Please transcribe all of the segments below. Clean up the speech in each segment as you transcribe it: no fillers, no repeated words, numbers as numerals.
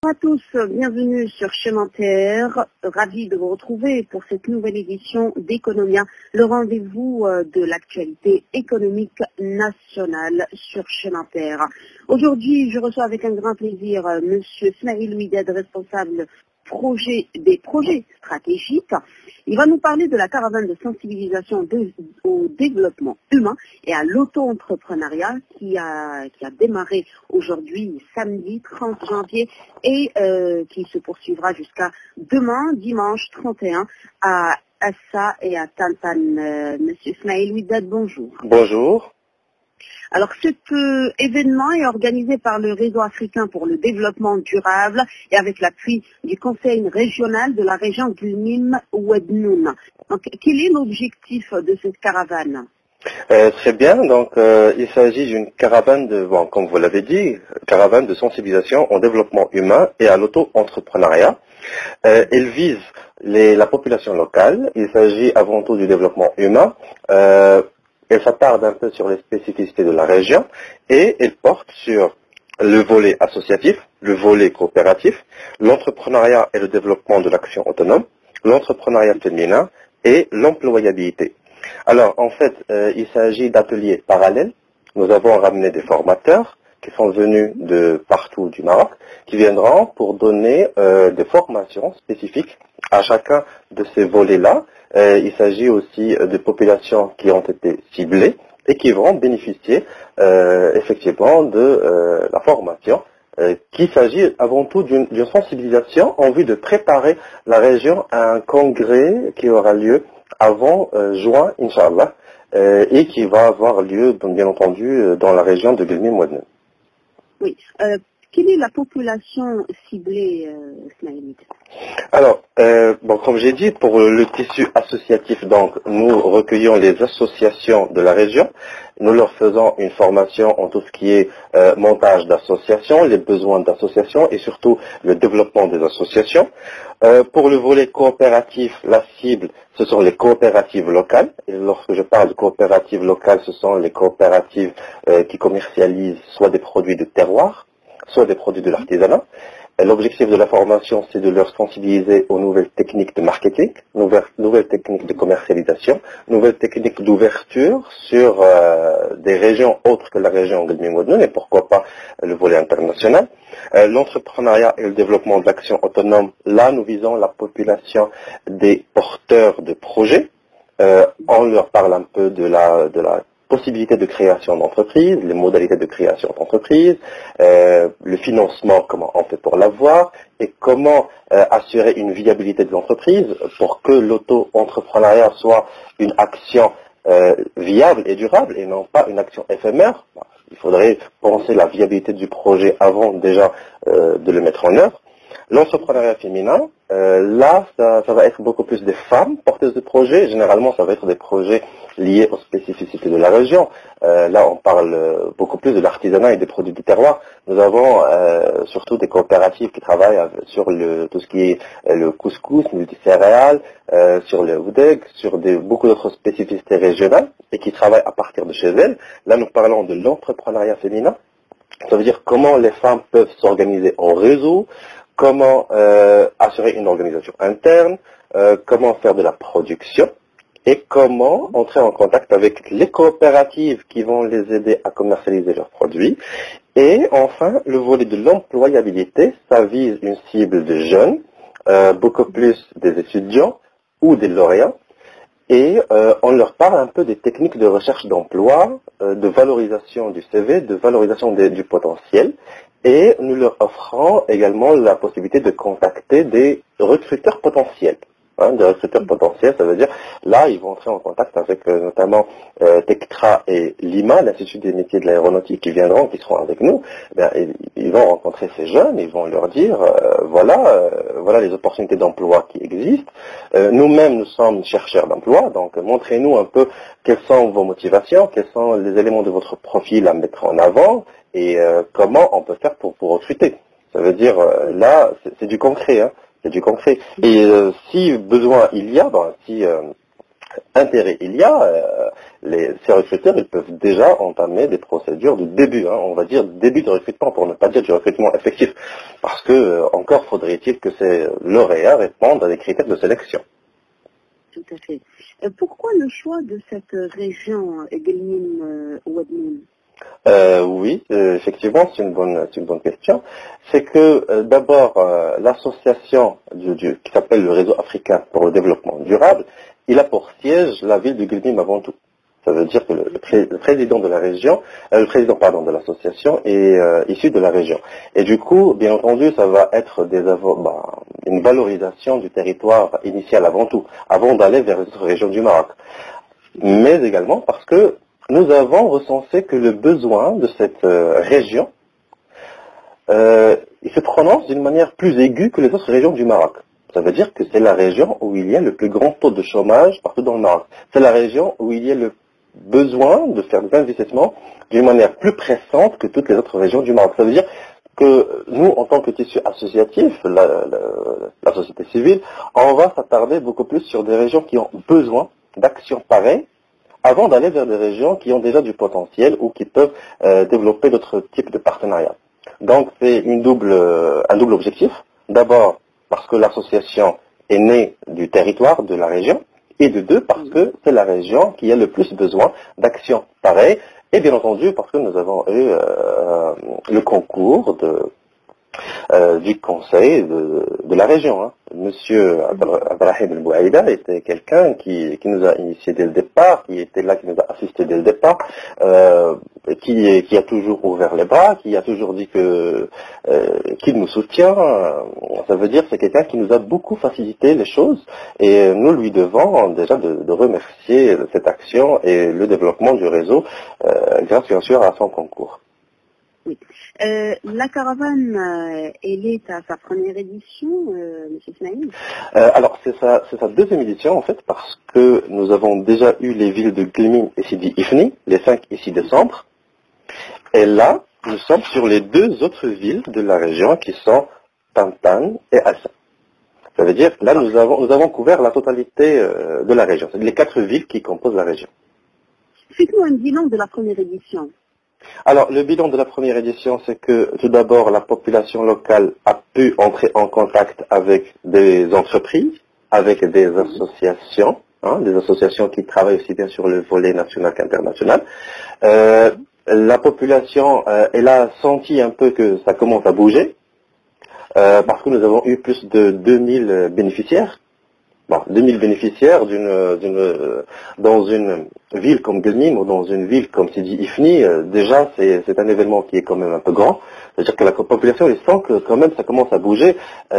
à tous, bienvenue sur Chemin Terre. Ravi de vous retrouver pour cette nouvelle édition d'Economia, le rendez-vous de l'actualité économique nationale sur Chemin Terre. Aujourd'hui, je reçois avec un grand plaisir Monsieur Smaïl Ouidad, responsable des projets stratégiques. Il va nous parler de la caravane de sensibilisation au développement humain et à l'auto-entrepreneuriat qui a démarré aujourd'hui, samedi 30 janvier, et qui se poursuivra jusqu'à demain, dimanche 31, à Assa et à Tantan. Monsieur Smaïl Ouidad, bonjour. Bonjour. Alors cet événement est organisé par le Réseau africain pour le développement durable et avec l'appui du Conseil régional de la région Guilmim-Ouadnoun. Donc quel est l'objectif de cette caravane? Très bien, donc il s'agit d'une caravane comme vous l'avez dit, caravane de sensibilisation au développement humain et à l'auto-entrepreneuriat. Elle vise la population locale, il s'agit avant tout du développement humain. Elle s'attarde un peu sur les spécificités de la région et elle porte sur le volet associatif, le volet coopératif, l'entrepreneuriat et le développement de l'action autonome, l'entrepreneuriat féminin et l'employabilité. Alors en fait, il s'agit d'ateliers parallèles. Nous avons ramené des formateurs qui sont venus de partout du Maroc, qui viendront pour donner des formations spécifiques à chacun de ces volets-là. Il s'agit aussi de populations qui ont été ciblées et qui vont bénéficier effectivement de la formation, qu'il s'agit avant tout d'une sensibilisation en vue de préparer la région à un congrès qui aura lieu avant juin, Inch'Allah, et qui va avoir lieu, bien entendu, dans la région de Guilmim-Ouadnoun. Oui. Quelle est la population ciblée, Smaïl? Alors, comme j'ai dit, pour le tissu associatif, donc nous recueillons les associations de la région, nous leur faisons une formation en tout ce qui est montage d'associations, les besoins d'associations et surtout le développement des associations. Pour le volet coopératif, la cible, ce sont les coopératives locales. Et lorsque je parle de coopératives locales, ce sont les coopératives qui commercialisent soit des produits de terroir, soit des produits de l'artisanat. L'objectif de la formation, c'est de leur sensibiliser aux nouvelles techniques de marketing, nouvelles techniques de commercialisation, nouvelles techniques d'ouverture sur des régions autres que la région Guilmim-Ouadnoun et pourquoi pas le volet international. L'entrepreneuriat et le développement de l'action autonome, là nous visons la population des porteurs de projets. On leur parle un peu de la possibilités de création d'entreprise, les modalités de création d'entreprise, le financement, comment on fait pour l'avoir, et comment assurer une viabilité de l'entreprise pour que l'auto-entrepreneuriat soit une action viable et durable et non pas une action éphémère. Il faudrait penser la viabilité du projet avant déjà de le mettre en œuvre. L'entrepreneuriat féminin, là, ça va être beaucoup plus des femmes porteuses de projets. Généralement, ça va être des projets liés aux spécificités de la région. Là, on parle beaucoup plus de l'artisanat et des produits du terroir. Nous avons surtout des coopératives qui travaillent sur tout ce qui est le couscous, multicéréales, sur le oudeg, sur beaucoup d'autres spécificités régionales et qui travaillent à partir de chez elles. Là, nous parlons de l'entrepreneuriat féminin. Ça veut dire comment les femmes peuvent s'organiser en réseau, comment assurer une organisation interne, comment faire de la production et comment entrer en contact avec les coopératives qui vont les aider à commercialiser leurs produits. Et enfin, le volet de l'employabilité, ça vise une cible de jeunes, beaucoup plus des étudiants ou des lauréats. Et on leur parle un peu des techniques de recherche d'emploi, de valorisation du CV, de valorisation du potentiel. Et nous leur offrons également la possibilité de contacter des recruteurs potentiels. Des recruteurs potentiels, ça veut dire, là, ils vont entrer en contact avec notamment Tectra et Lima, l'Institut des métiers de l'aéronautique, qui seront avec nous. Ils vont rencontrer ces jeunes, ils vont leur dire, voilà les opportunités d'emploi qui existent. Nous-mêmes, nous sommes chercheurs d'emploi, donc montrez-nous un peu quelles sont vos motivations, quels sont les éléments de votre profil à mettre en avant, et comment on peut faire pour vous recruter. Ça veut dire, là, c'est du concret, hein. C'est du concret. Et si besoin il y a, si intérêt il y a, ces recruteurs, ils peuvent déjà entamer des procédures de début, on va dire début de recrutement, pour ne pas dire du recrutement effectif. Parce que, encore faudrait-il que ces lauréats répondent à des critères de sélection. Tout à fait. Pourquoi le choix de cette région Ghelmim-Ouadmine? Oui, effectivement, c'est une bonne question. C'est que d'abord, l'association qui s'appelle le Réseau africain pour le développement durable, il a pour siège la ville de Ghelmim avant tout. Ça veut dire que le président de la région, de l'association est issu de la région. Et du coup, bien entendu, ça va être une valorisation du territoire initial avant tout, avant d'aller vers les autres régions du Maroc. Mais également parce que nous avons recensé que le besoin de cette région, il se prononce d'une manière plus aiguë que les autres régions du Maroc. Ça veut dire que c'est la région où il y a le plus grand taux de chômage partout dans le Maroc. C'est la région où il y a le besoin de faire des investissements d'une manière plus pressante que toutes les autres régions du Maroc. Ça veut dire que nous, en tant que tissu associatif, la société civile, on va s'attarder beaucoup plus sur des régions qui ont besoin d'actions pareilles avant d'aller vers des régions qui ont déjà du potentiel ou qui peuvent développer d'autres types de partenariats. Donc c'est un double objectif. D'abord, parce que l'association est née du territoire de la région, et de deux, parce que c'est la région qui a le plus besoin d'actions pareilles, et bien entendu parce que nous avons eu le concours du conseil de la région. Monsieur Abdelrahim El-Bouaïda était quelqu'un qui nous a initié dès le départ, qui était là, qui nous a assisté dès le départ, qui a toujours ouvert les bras, qui a toujours dit qu'il nous soutient. Ça veut dire que c'est quelqu'un qui nous a beaucoup facilité les choses et nous lui devons déjà de remercier cette action et le développement du réseau grâce bien sûr à son concours. Oui. La caravane, elle est à sa première édition, M. Smaïl? Alors, c'est sa deuxième édition, en fait, parce que nous avons déjà eu les villes de Ghelmim et Sidi Ifni, les 5 et 6 décembre. Et là, nous sommes sur les 2 autres villes de la région qui sont Tantan et Assa. Ça veut dire que là, nous avons couvert la totalité de la région. C'est les 4 villes qui composent la région. Faites-nous un bilan de la première édition. Alors, le bilan de la première édition, c'est que tout d'abord, la population locale a pu entrer en contact avec des entreprises, avec des associations, des associations qui travaillent aussi bien sur le volet national qu'international. La population, elle a senti un peu que ça commence à bouger, parce que nous avons eu plus de 2000 bénéficiaires. Bon, 2000 bénéficiaires dans une ville comme Ghelmim ou dans une ville comme Sidi Ifni, déjà c'est un événement qui est quand même un peu grand. C'est-à-dire que la population, elle sent que quand même ça commence à bouger.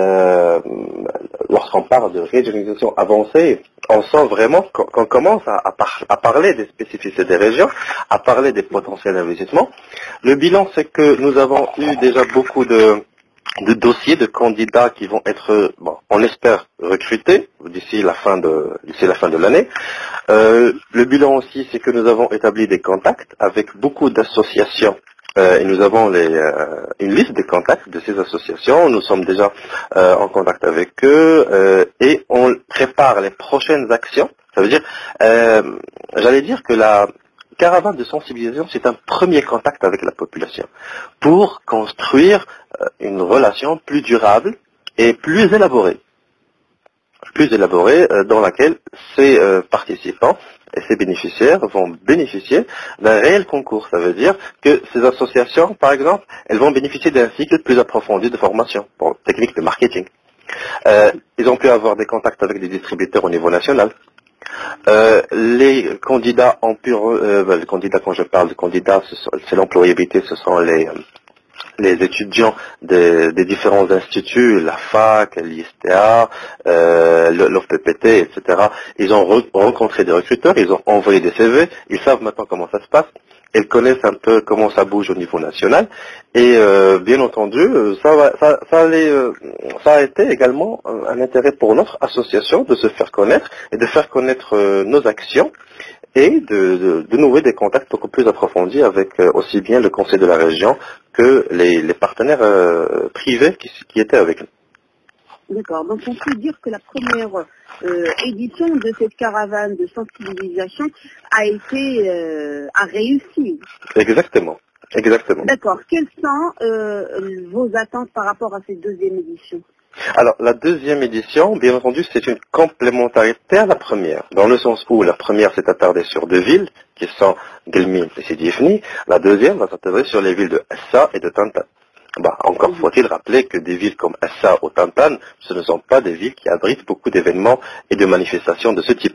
Lorsqu'on parle de régionalisation avancée, on sent vraiment qu'on commence à parler des spécificités des régions, à parler des potentiels d'investissement. Le bilan, c'est que nous avons eu déjà beaucoup de dossiers de candidats qui vont être, on espère, recrutés d'ici la fin de l'année. Le bilan aussi, c'est que nous avons établi des contacts avec beaucoup d'associations. Et nous avons une liste de contacts de ces associations. Nous sommes déjà en contact avec eux et on prépare les prochaines actions. Ça veut dire, j'allais dire que la caravane de sensibilisation, c'est un premier contact avec la population pour construire une relation plus durable et plus élaborée dans laquelle ces participants et ces bénéficiaires vont bénéficier d'un réel concours. Ça veut dire que ces associations, par exemple, elles vont bénéficier d'un cycle plus approfondi de formation pour techniques de marketing. Ils ont pu avoir des contacts avec des distributeurs au niveau national. Les candidats ont pu, les candidats, quand je parle de candidats, c'est l'employabilité, ce sont les étudiants des différents instituts, la fac, l'ISTA, l'OFPPT, etc. Ils ont rencontré des recruteurs, ils ont envoyé des CV, ils savent maintenant comment ça se passe, ils connaissent un peu comment ça bouge au niveau national, et bien entendu, ça a été également un intérêt pour notre association de se faire connaître et de faire connaître nos actions et de nouer des contacts beaucoup plus approfondis avec aussi bien le conseil de la région que les partenaires privés qui étaient avec nous. D'accord. Donc on peut dire que la première édition de cette caravane de sensibilisation a réussi. Exactement. Exactement. D'accord. Quelles sont vos attentes par rapport à cette deuxième édition? Alors, la deuxième édition, bien entendu, c'est une complémentarité à la première, dans le sens où la première s'est attardée sur deux villes, qui sont Guelmim et Sidi Ifni. La deuxième va s'attarder sur les villes de Essa et de Tantan. Encore faut-il rappeler que des villes comme Essa ou Tantan, ce ne sont pas des villes qui abritent beaucoup d'événements et de manifestations de ce type.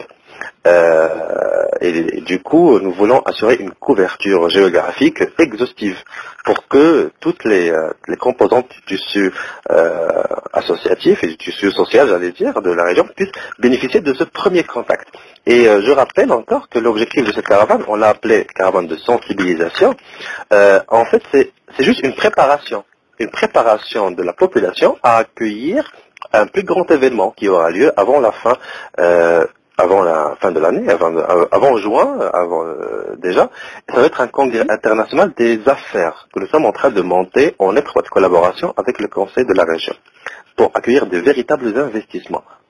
Et du coup, nous voulons assurer une couverture géographique exhaustive pour que toutes les composantes du tissu associatif et du tissu social, j'allais dire, de la région puissent bénéficier de ce premier contact. Et je rappelle encore que l'objectif de cette caravane, on l'a appelé caravane de sensibilisation. En fait, c'est juste une préparation de la population à accueillir un plus grand événement qui aura lieu avant la fin de l'année, avant juin, déjà. Ça va être un congrès international des affaires que nous sommes en train de monter en étroite collaboration avec le conseil de la région pour accueillir de véritables investissements.